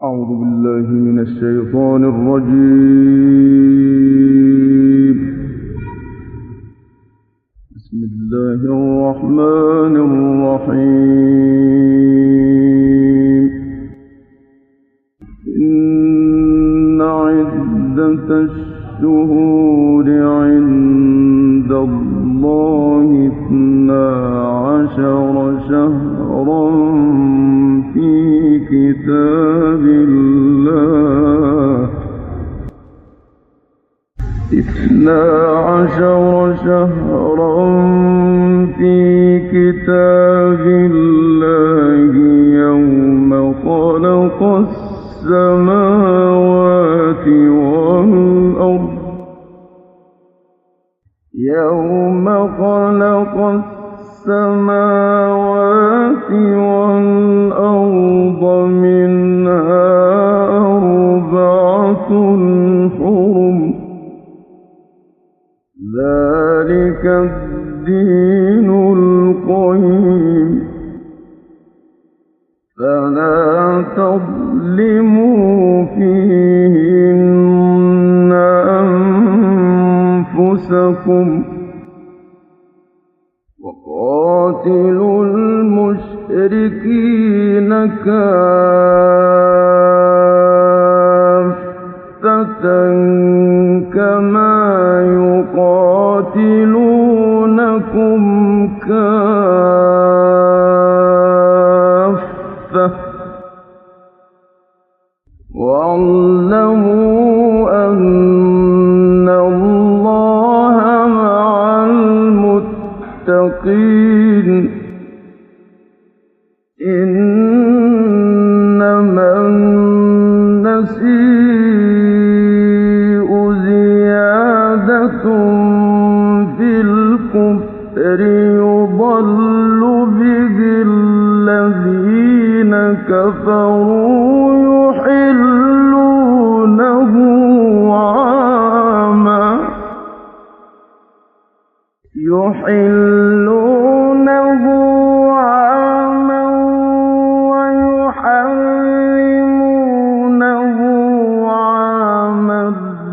أعوذ بالله من الشيطان الرجيم. بسم الله الرحمن الرحيم. إن عدة الشهور عند الله 12 شهرا في كتاب الله 12 شهرا في كتاب الله يوم خلق السماوات والأرض منها 4 حرم ذلك الدين القيم فلا تظلموا فيهن أنفسكم وقاتلوا المشركين كافة كما يقاتلونكم كافة واعلموا أن الله مع المتقين. إنما النسيء زيادة في الكفر يضل به الذين كفروا يحلونه عاما ويحرمونه عاما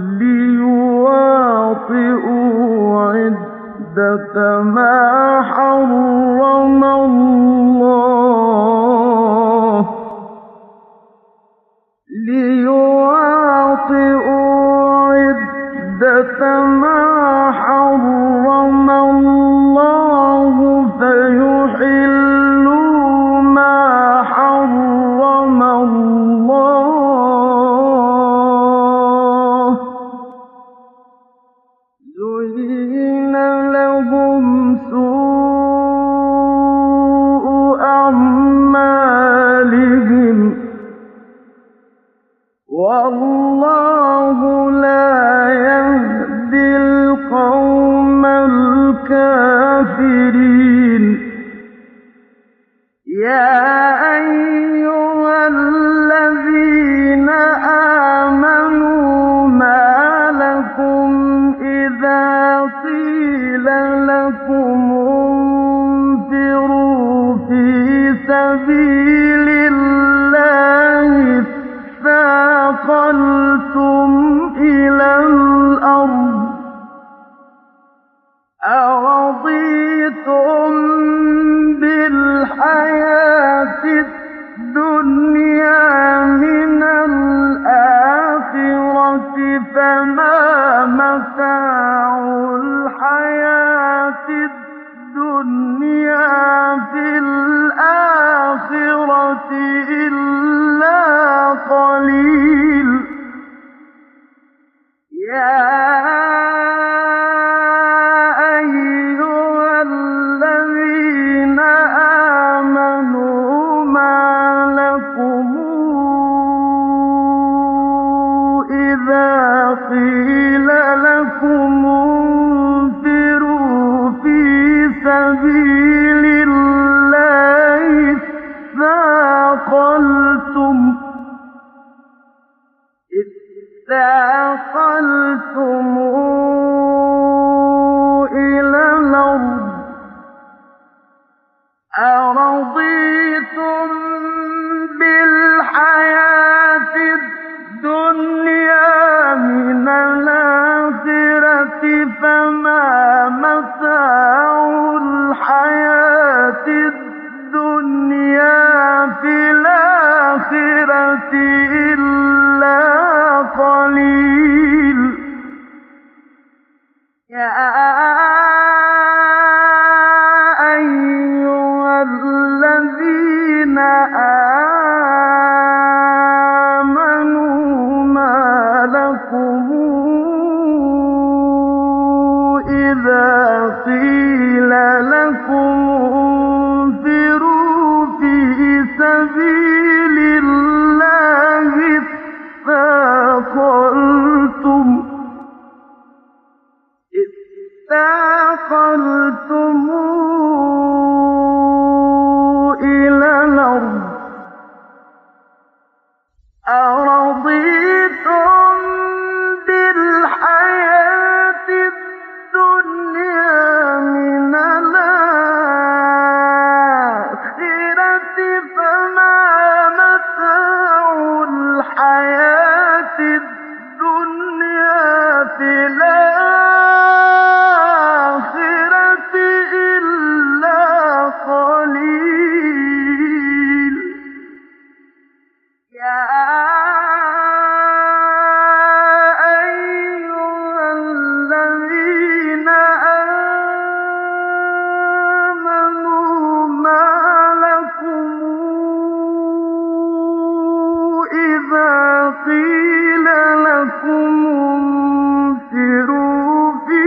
ليواطئوا عدة ما حرم الله فيحلوا ما حرم الله. زين لهم سوء أعمالهم والله لا يهدي القوم الكافرين. يا أيها الذين آمنوا ما لكم إذا قيل لكم انفروا في سبيل الله اثاقلتم إلى الأرض أرضيتم بالحياة الدنيا من الآخرة فما متاع الحياة الدنيا في الآخرة إلا قليل. يا أيها الذين آمنوا ما لكم إذا قيل لكم انفروا في سبيل الله اثاقلتم إلى الأرض أرضيتم بالحياة إلا قليل يا أيها الذين آمنوا ما لكم إذا قيل لكم انفروا في سبيل الله اثاقلتم إلى الأرض أرضيتم بالحياة الدنيا من الآخرة فما متاع الحياة الدنيا في الآخرة إلا قليل يا أيها الذين آمنوا ما لكم إذا قيل لكم انفروا في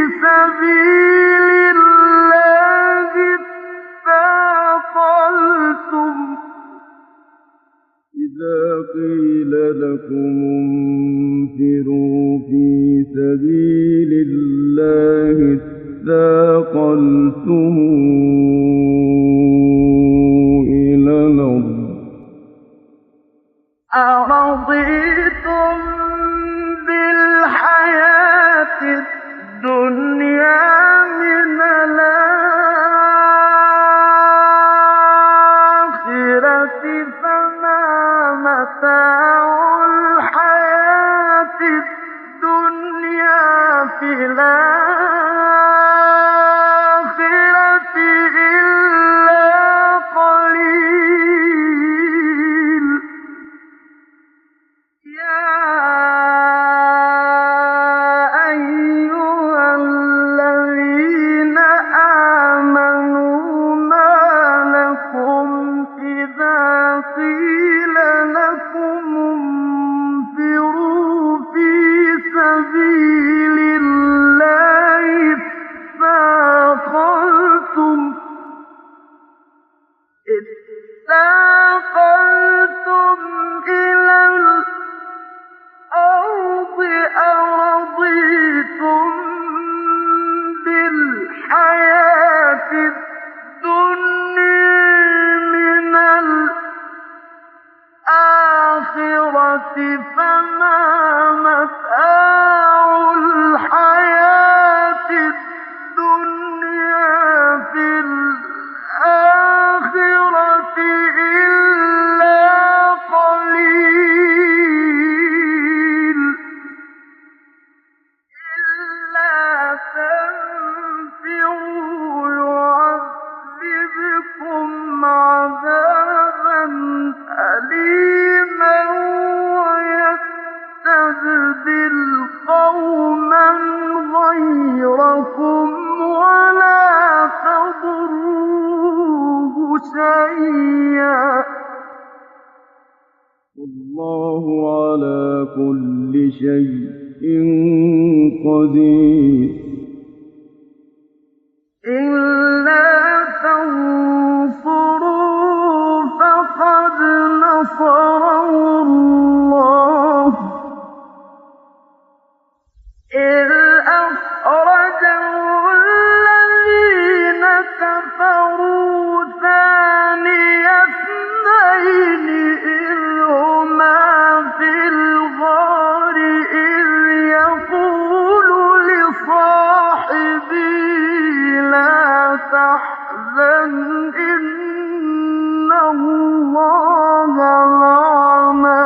سبيل الله اثاقلتم إذا قيل لكم انفروا في سبيل الله اثاقلتم إلى الأرض أرضيتم بالحياة الدنيا من الآخرة فما متاع الحياة الدنيا في الآخرة إلا قليل يا أيها الذين آمنوا ما لكم إذا قيل لكم انفروا في سبيل الله اثاقلتم إلى الأرض أرضيتم بالحياة الدنيا من الآخرة فما متاع الحياة الدنيا في الآخرة إلا قليل إلا تنفروا يعذبكم عذابا أليما ويستبدل قوما غيركم ولا تضروه شيئا والله على كل شيء قدير إلا تنصروا فقد نصره الله إذ أخرجه الذين كفروا ثاني اثنين إذ هما في الغار إذ يقول لصاحبه لا تحزن إن الله معنا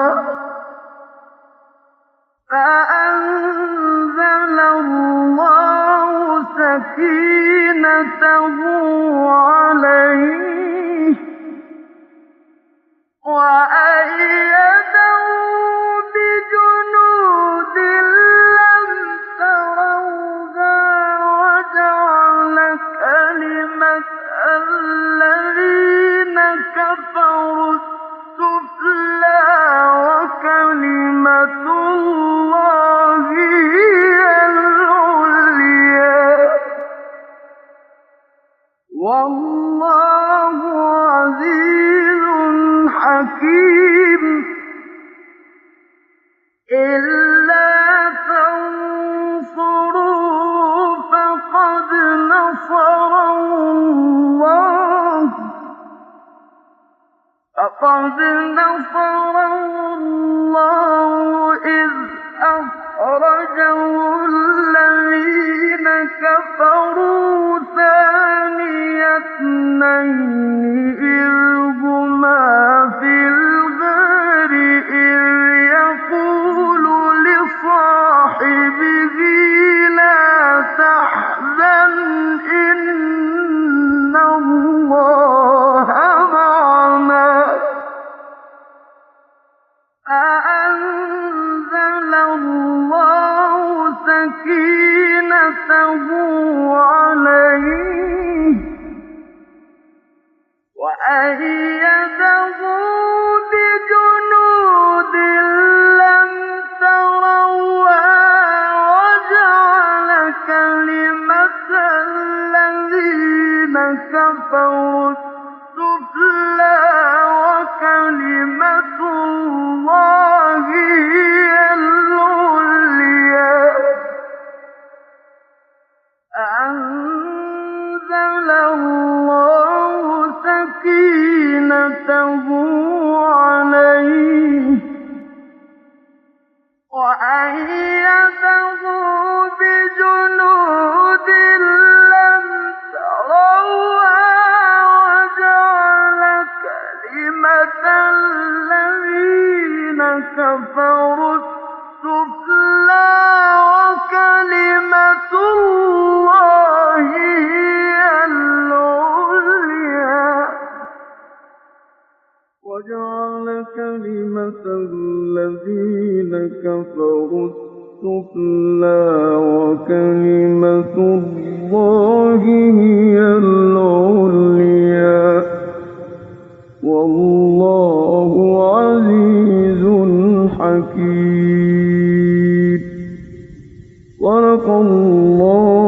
فأنزل الله سكينته عليه وأيده إِلَّا تَنصُرُوهُ فَقَدْ نَصَرَهُ اللَّهُ إِذْ أَخْرَجَهُ الَّذِينَ كَفَرُوا ثَانِيَ اثْنَيْنِ إِذْ هُمَا فِي الْغَارِ إِذْ يَقُولُ لِصَاحِبِهِ لَا تَحْزَنْ إِنَّ اللَّهَ مَعَنَا فَأَنزَلَ اللَّهُ سَكِينَتَهُ عَلَيْهِ وَأَيَّدَهُ بِجُنُودٍ لَّمْ تَرَوْهَا وَجَعَلَ كَلِمَةَ الَّذِينَ كَفَرُوا السُّفْلَىٰ وَكَلِمَةُ اللَّهِ هِيَ الْعُلْيَا أَنزَلَ اللَّهُ سَكِينَتَهُ عَلَيْهِ وَأَيَّدَهُ بِجُنُودٍ لَّمْ تَرَوْهَا وَجَعَلَ كَلِمَةَ الَّذِينَ كَفَرُوا السُّفْلَىٰ وَكَلِمَةُ اللَّهِ هِيَ الْعُلْيَا وَجَعَلَ كَلِمَةَ الَّذِينَ كَفَرُوا السُّفْلَىٰ وَكَلِمَةُ اللَّهِ هِيَ الْعُلْيَا وَاللَّهُ عَزِيزٌ حَكِيمٌ صدق الله